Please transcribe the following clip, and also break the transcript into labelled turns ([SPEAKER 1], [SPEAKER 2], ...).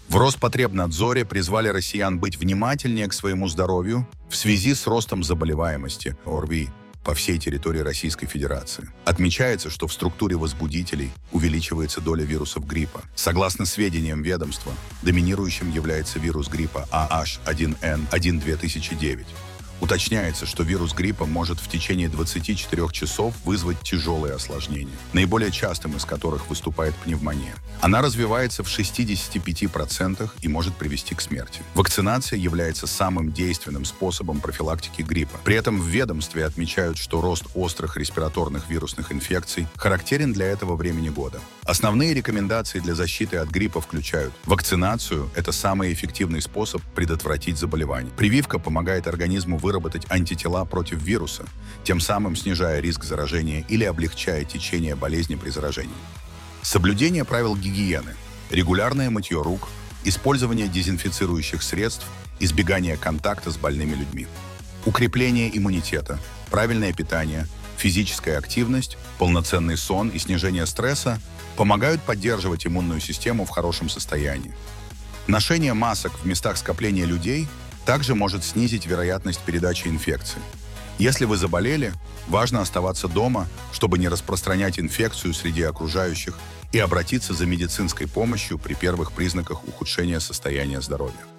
[SPEAKER 1] В Роспотребнадзоре призвали россиян быть внимательнее к своему здоровью в связи с ростом заболеваемости ОРВИ по всей территории Российской Федерации. Отмечается, что в структуре возбудителей увеличивается доля вирусов гриппа. Согласно сведениям ведомства, доминирующим является вирус гриппа AH1N1 2009. Уточняется, что вирус гриппа может в течение 24 часов вызвать тяжелые осложнения, наиболее частым из которых выступает пневмония. Она развивается в 65% и может привести к смерти. Вакцинация является самым действенным способом профилактики гриппа. При этом в ведомстве отмечают, что рост острых респираторных вирусных инфекций характерен для этого времени года. Основные рекомендации для защиты от гриппа включают: вакцинацию – это самый эффективный способ предотвратить заболевание. Прививка помогает организму выработать антитела против вируса, тем самым снижая риск заражения или облегчая течение болезни при заражении. Соблюдение правил гигиены, регулярное мытье рук, использование дезинфицирующих средств, избегание контакта с больными людьми. Укрепление иммунитета, правильное питание, физическая активность, полноценный сон и снижение стресса помогают поддерживать иммунную систему в хорошем состоянии. Ношение масок в местах скопления людей также может снизить вероятность передачи инфекции. Если вы заболели, важно оставаться дома, чтобы не распространять инфекцию среди окружающих, и обратиться за медицинской помощью при первых признаках ухудшения состояния здоровья.